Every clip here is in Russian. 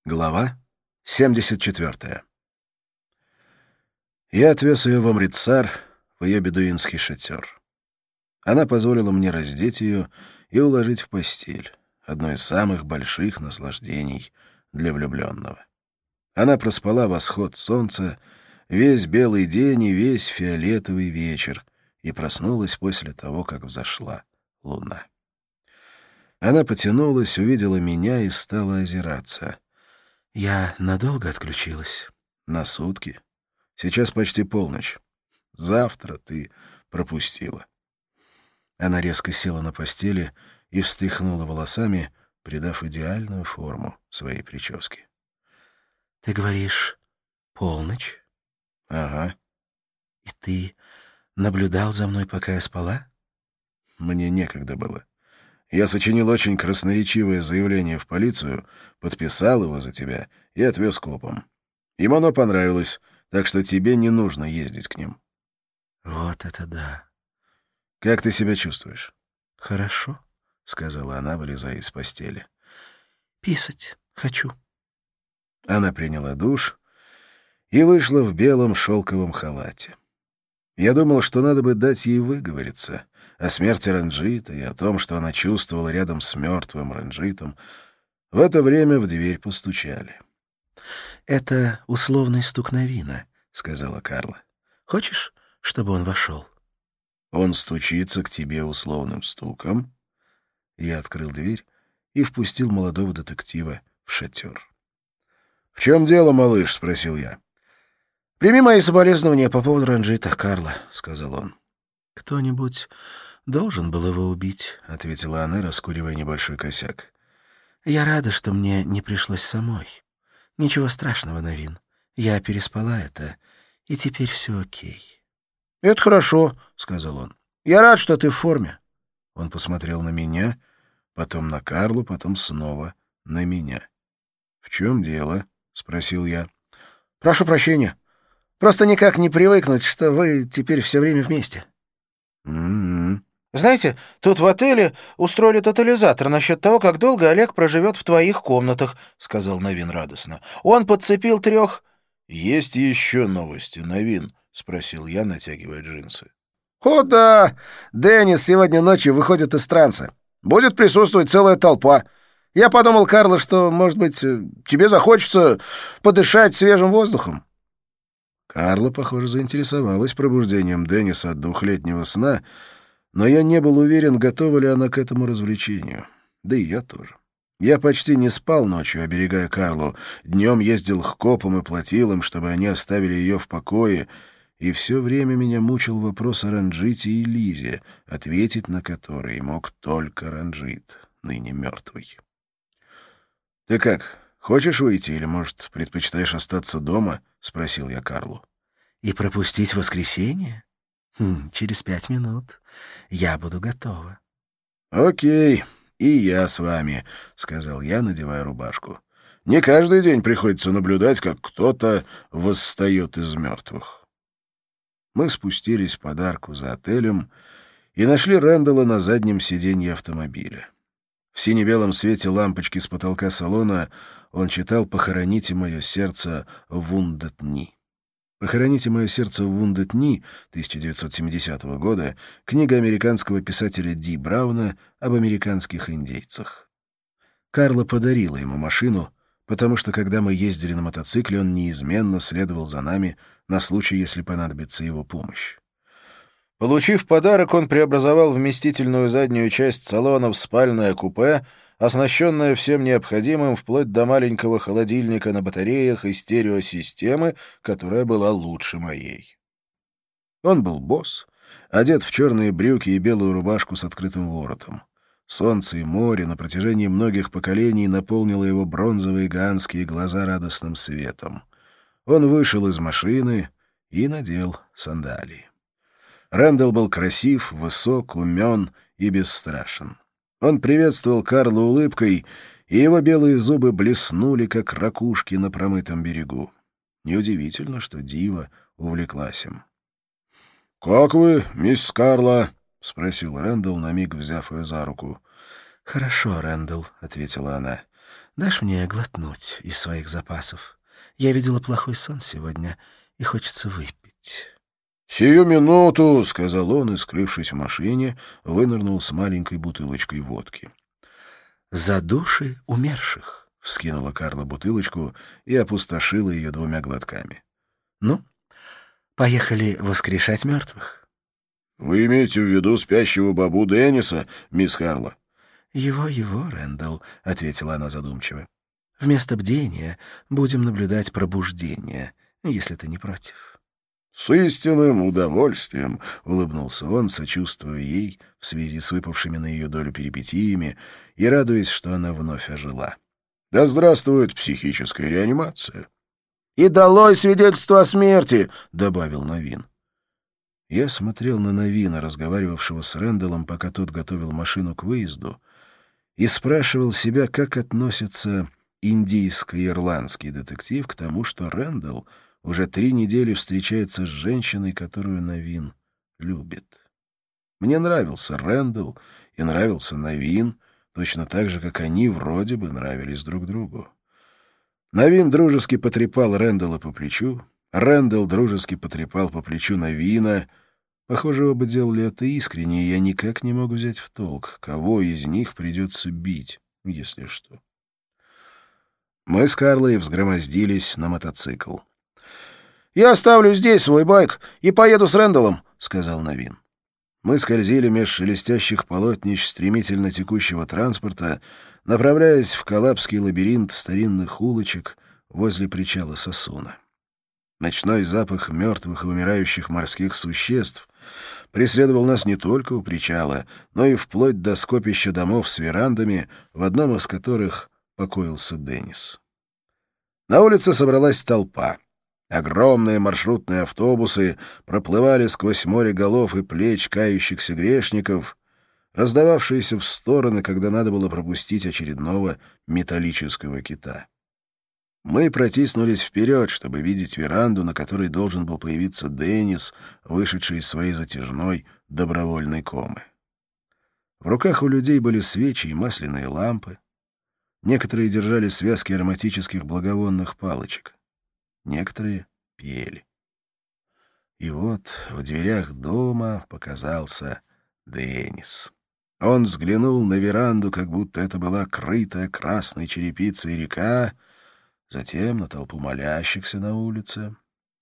Глава 74. Я отвез ее в Амритсар, в ее бедуинский шатер. Она позволила мне раздеть ее и уложить в постель, одно из самых больших наслаждений для влюбленного. Она проспала восход солнца, весь белый день и весь фиолетовый вечер, и проснулась после того, как взошла луна. Она потянулась, увидела меня и стала озираться. «Я надолго отключилась?» «На сутки. Сейчас почти полночь. Завтра ты пропустила». Она резко села на постели и встряхнула волосами, придав идеальную форму своей прическе. «Ты говоришь, полночь?» «Ага». «И ты наблюдал за мной, пока я спала?» «Мне некогда было. Я сочинил очень красноречивое заявление в полицию, подписал его за тебя и отвез копам. Им оно понравилось, так что тебе не нужно ездить к ним». «Вот это да!» «Как ты себя чувствуешь?» «Хорошо», — сказала она, вылезая из постели. «Писать хочу». Она приняла душ и вышла в белом шелковом халате. Я думал, что надо бы дать ей выговориться о смерти Ранджита и о том, что она чувствовала рядом с мертвым Ранджитом. В это время в дверь постучали. «Это условный стук Навина», — сказала Карла. «Хочешь, чтобы он вошел?» «Он стучится к тебе условным стуком?» Я открыл дверь и впустил молодого детектива в шатер. «В чем дело, малыш?» — спросил я. «Прими мои соболезнования по поводу Ранджита, Карла», — сказал он. «Кто-нибудь должен был его убить», — ответила она, раскуривая небольшой косяк. «Я рада, что мне не пришлось самой. Ничего страшного, Навин. Я переспала это, и теперь все окей». «Это хорошо», — сказал он. «Я рад, что ты в форме». Он посмотрел на меня, потом на Карлу, потом снова на меня. «В чем дело?» — спросил я. «Прошу прощения. Просто никак не привыкнуть, что вы теперь все время вместе». «М-м-м». «Знаете, тут в отеле устроили тотализатор насчет того, как долго Олег проживет в твоих комнатах», — сказал Навин радостно. «Он подцепил 3...» «Есть еще новости, Навин?» — спросил я, натягивая джинсы. «О да! Деннис сегодня ночью выходит из транса. Будет присутствовать целая толпа. Я подумал, Карла, что, может быть, тебе захочется подышать свежим воздухом». Карла, похоже, заинтересовалась пробуждением Денниса от двухлетнего сна, но я не был уверен, готова ли она к этому развлечению. Да и я тоже. Я почти не спал ночью, оберегая Карлу. Днем ездил к копам и платил им, чтобы они оставили ее в покое, и все время меня мучил вопрос о Ранджите и Лизе, ответить на который мог только Ранджит, ныне мертвый. «Ты как, хочешь выйти или, может, предпочитаешь остаться дома?» — спросил я Карлу. «И пропустить воскресенье? Через 5 минут. Я буду готова». «Окей, и я с вами», — сказал я, надевая рубашку. «Не каждый день приходится наблюдать, как кто-то восстает из мертвых». Мы спустились под арку за отелем и нашли Рэндалла на заднем сиденье автомобиля. В сине-белом свете лампочки с потолка салона он читал «Похороните мое сердце в Вундет Дни». «Похороните мое сердце в Вундет Дни» 1970 года, книга американского писателя Ди Брауна об американских индейцах. Карла подарила ему машину, потому что, когда мы ездили на мотоцикле, он неизменно следовал за нами на случай, если понадобится его помощь. Получив подарок, он преобразовал вместительную заднюю часть салона в спальное купе, оснащенное всем необходимым, вплоть до маленького холодильника на батареях и стереосистемы, которая была лучше моей. Он был босс, одет в черные брюки и белую рубашку с открытым воротом. Солнце и море на протяжении многих поколений наполнило его бронзовые гаанские глаза радостным светом. Он вышел из машины и надел сандалии. Рэндалл был красив, высок, умен и бесстрашен. Он приветствовал Карлу улыбкой, и его белые зубы блеснули, как ракушки на промытом берегу. Неудивительно, что Дива увлеклась им. «Как вы, мисс Карла?» — спросил Рэндалл, на миг взяв ее за руку. «Хорошо, Рэндалл», — ответила она. Дашь мне глотнуть из своих запасов? Я видела плохой сон сегодня, и хочется выпить». «Сию минуту», — сказал он, и, скрывшись в машине, вынырнул с маленькой бутылочкой водки. «За души умерших», — вскинула Карла бутылочку и опустошила ее 2 глотками. «Ну, поехали воскрешать мертвых». «Вы имеете в виду спящего бабу Денниса, мисс Карла?» «Его, Рэндалл», — ответила она задумчиво. «Вместо бдения будем наблюдать пробуждение, если ты не против». «С истинным удовольствием», — улыбнулся он, сочувствуя ей в связи с выпавшими на ее долю перипетиями и радуясь, что она вновь ожила. «Да здравствует психическая реанимация!» «И долой свидетельство о смерти!» — добавил Новин. Я смотрел на Новина, разговаривавшего с Рэндаллом, пока тот готовил машину к выезду, и спрашивал себя, как относится индийско-ирландский детектив к тому, что Рэндалл уже 3 недели встречается с женщиной, которую Новин любит. Мне нравился Рэндалл и нравился Новин, точно так же, как они вроде бы нравились друг другу. Новин дружески потрепал Рэндалла по плечу, Рэндалл дружески потрепал по плечу Новина. Похоже, оба делали это искренне, и я никак не мог взять в толк, кого из них придется бить, если что. Мы с Карлой взгромоздились на мотоцикл. «Я оставлю здесь свой байк и поеду с Рэндаллом», — сказал Новин. Мы скользили меж шелестящих полотнищ стремительно текущего транспорта, направляясь в коллапский лабиринт старинных улочек возле причала Сосуна. Ночной запах мертвых и умирающих морских существ преследовал нас не только у причала, но и вплоть до скопища домов с верандами, в одном из которых покоился Деннис. На улице собралась толпа. Огромные маршрутные автобусы проплывали сквозь море голов и плеч кающихся грешников, раздававшиеся в стороны, когда надо было пропустить очередного металлического кита. Мы протиснулись вперед, чтобы видеть веранду, на которой должен был появиться Деннис, вышедший из своей затяжной добровольной комы. В руках у людей были свечи и масляные лампы. Некоторые держали связки ароматических благовонных палочек. Некоторые пели. И вот в дверях дома показался Деннис. Он взглянул на веранду, как будто это была крытая красной черепицей река, затем на толпу молящихся на улице.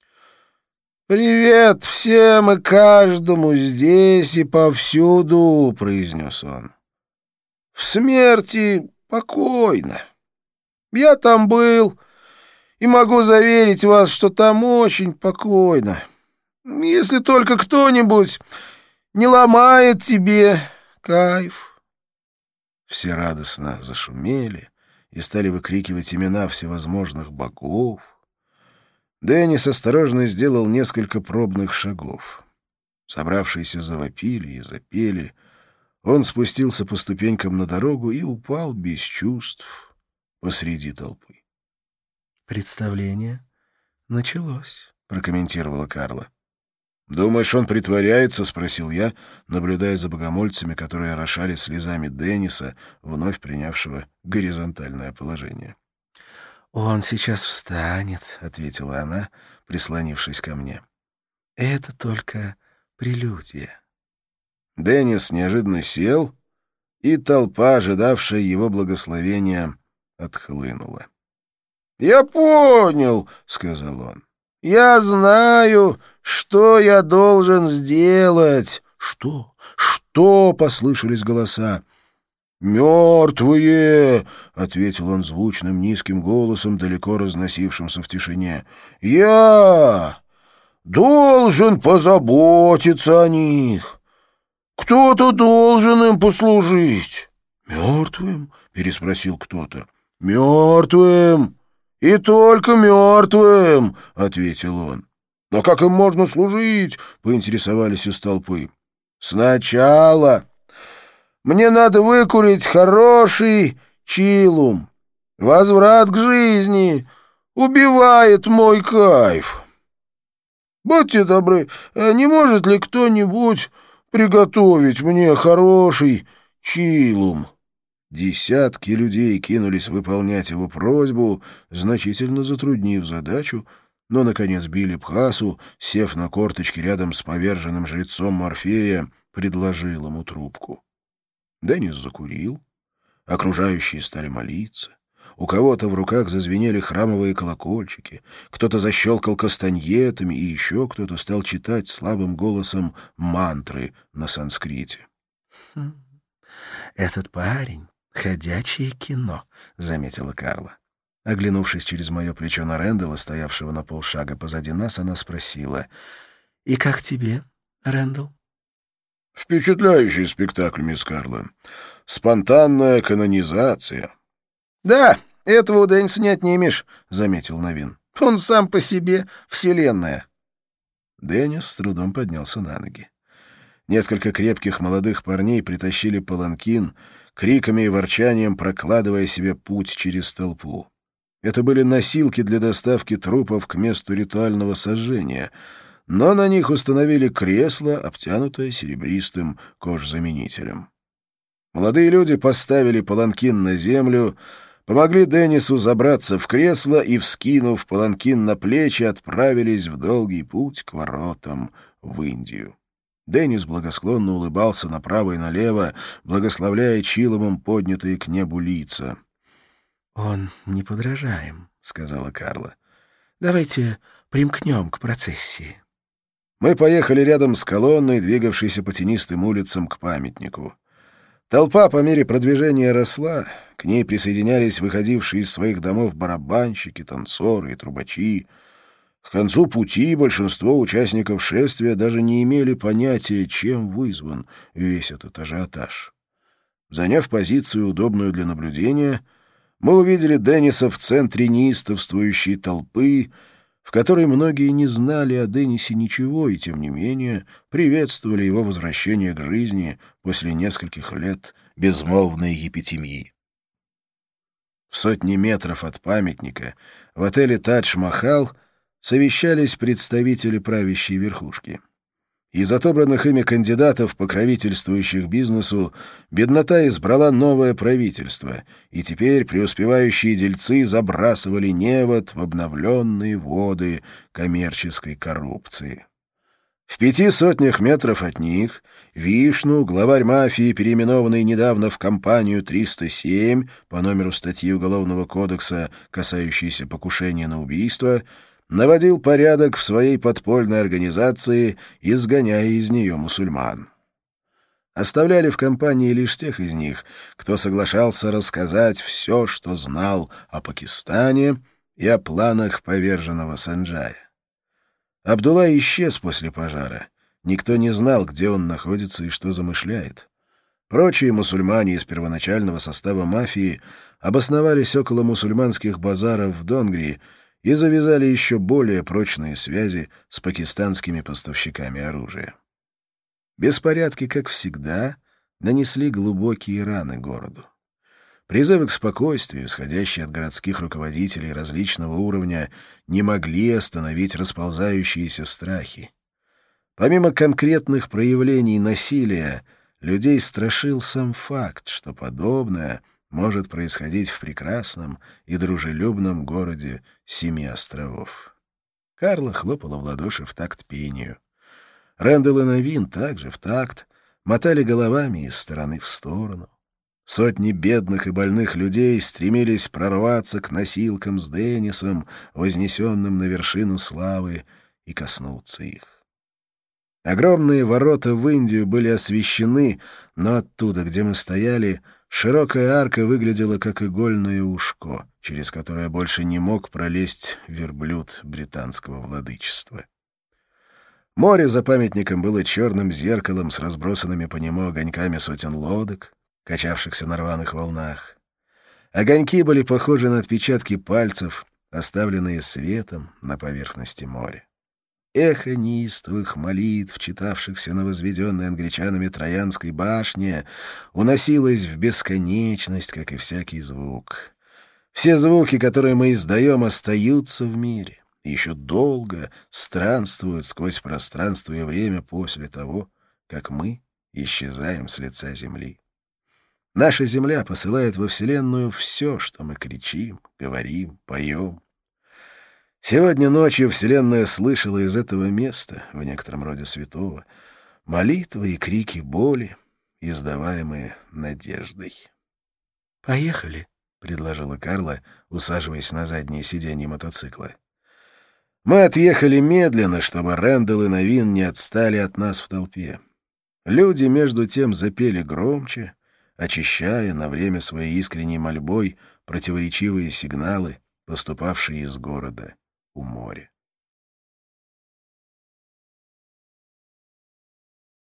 «Привет всем и каждому здесь и повсюду», — произнес он. «В смерти покойно. Я там был и могу заверить вас, что там очень покойно. Если только кто-нибудь не ломает тебе кайф». Все радостно зашумели и стали выкрикивать имена всевозможных богов. Деннис осторожно сделал несколько пробных шагов. Собравшиеся завопили и запели. Он спустился по ступенькам на дорогу и упал без чувств посреди толпы. «Представление началось», — прокомментировала Карла. «Думаешь, он притворяется?» — спросил я, наблюдая за богомольцами, которые орошали слезами Денниса, вновь принявшего горизонтальное положение. «Он сейчас встанет», — ответила она, прислонившись ко мне. «Это только прелюдия». Деннис неожиданно сел, и толпа, ожидавшая его благословения, отхлынула. «Я понял», — сказал он. «Я знаю, что я должен сделать». «Что? Что?» — послышались голоса. «Мертвые!» — ответил он звучным низким голосом, далеко разносившимся в тишине. «Я должен позаботиться о них. Кто-то должен им послужить». «Мертвым?» — переспросил кто-то. «Мертвым! И только мертвым!» — ответил он. «Но как им можно служить?» — поинтересовались из толпы. «Сначала мне надо выкурить хороший чилум. Возврат к жизни убивает мой кайф. Будьте добры, не может ли кто-нибудь приготовить мне хороший чилум?» Десятки людей кинулись выполнять его просьбу, значительно затруднив задачу, но, наконец, Билли Бхасу, сев на корточки рядом с поверженным жрецом Морфея, предложил ему трубку. Деннис закурил, окружающие стали молиться. У кого-то в руках зазвенели храмовые колокольчики, кто-то защелкал кастаньетами, и еще кто-то стал читать слабым голосом мантры на санскрите. «Этот парень — ходячее кино», — заметила Карла. Оглянувшись через мое плечо на Рэндалла, стоявшего на полшага позади нас, она спросила: «И как тебе, Рэндалл?» «Впечатляющий спектакль, мисс Карла. Спонтанная канонизация». «Да, этого у Денниса не отнимешь», — заметил Новин. «Он сам по себе вселенная». Деннис с трудом поднялся на ноги. Несколько крепких молодых парней притащили паланкин, криками и ворчанием прокладывая себе путь через толпу. Это были носилки для доставки трупов к месту ритуального сожжения, но на них установили кресло, обтянутое серебристым кожзаменителем. Молодые люди поставили паланкин на землю, помогли Деннису забраться в кресло и, вскинув паланкин на плечи, отправились в долгий путь к воротам в Индию. Деннис благосклонно улыбался направо и налево, благословляя Чиломом поднятые к небу лица. «Он неподражаем», — сказала Карла. «Давайте примкнем к процессии». Мы поехали рядом с колонной, двигавшейся по тенистым улицам к памятнику. Толпа по мере продвижения росла, к ней присоединялись выходившие из своих домов барабанщики, танцоры и трубачи. К концу пути большинство участников шествия даже не имели понятия, чем вызван весь этот ажиотаж. Заняв позицию, удобную для наблюдения, мы увидели Денниса в центре неистовствующей толпы, в которой многие не знали о Деннисе ничего и, тем не менее, приветствовали его возвращение к жизни после нескольких лет безмолвной епитемии. В сотни метров от памятника в отеле «Тадж-Махал» совещались представители правящей верхушки. Из отобранных ими кандидатов, покровительствующих бизнесу, беднота избрала новое правительство, и теперь преуспевающие дельцы забрасывали невод в обновленные воды коммерческой коррупции. В 500 метров от них Вишну, главарь мафии, переименованный недавно в компанию 307 по номеру статьи Уголовного кодекса, касающейся покушения на убийство, наводил порядок в своей подпольной организации, изгоняя из нее мусульман. Оставляли в компании лишь тех из них, кто соглашался рассказать все, что знал о Пакистане и о планах поверженного Санджая. Абдулла исчез после пожара. Никто не знал, где он находится и что замышляет. Прочие мусульмане из первоначального состава мафии обосновались около мусульманских базаров в Донгри и завязали еще более прочные связи с пакистанскими поставщиками оружия. Беспорядки, как всегда, нанесли глубокие раны городу. Призывы к спокойствию, исходящие от городских руководителей различного уровня, не могли остановить расползающиеся страхи. Помимо конкретных проявлений насилия, людей страшил сам факт, что подобное может происходить в прекрасном и дружелюбном городе Семи островов. Карла хлопала в ладоши в такт пению. Рэндалл и Новин также в такт мотали головами из стороны в сторону. Сотни бедных и больных людей стремились прорваться к носилкам с Деннисом, вознесенным на вершину славы, и коснуться их. Огромные ворота в Индию были освещены, но оттуда, где мы стояли, широкая арка выглядела как игольное ушко, через которое больше не мог пролезть верблюд британского владычества. Море за памятником было черным зеркалом с разбросанными по нему огоньками сотен лодок, качавшихся на рваных волнах. Огоньки были похожи на отпечатки пальцев, оставленные светом на поверхности моря. Эхо неистовых молитв, читавшихся на возведенной англичанами Троянской башне, уносилось в бесконечность, как и всякий звук. Все звуки, которые мы издаем, остаются в мире и еще долго странствуют сквозь пространство и время после того, как мы исчезаем с лица земли. Наша Земля посылает во Вселенную все, что мы кричим, говорим, поем. Сегодня ночью Вселенная слышала из этого места, в некотором роде святого, молитвы и крики боли, издаваемые надеждой. «Поехали», — предложила Карла, усаживаясь на заднее сиденье мотоцикла. Мы отъехали медленно, чтобы Рэндалл и Новин не отстали от нас в толпе. Люди, между тем, запели громче, очищая на время своей искренней мольбой противоречивые сигналы, поступавшие из города у моря.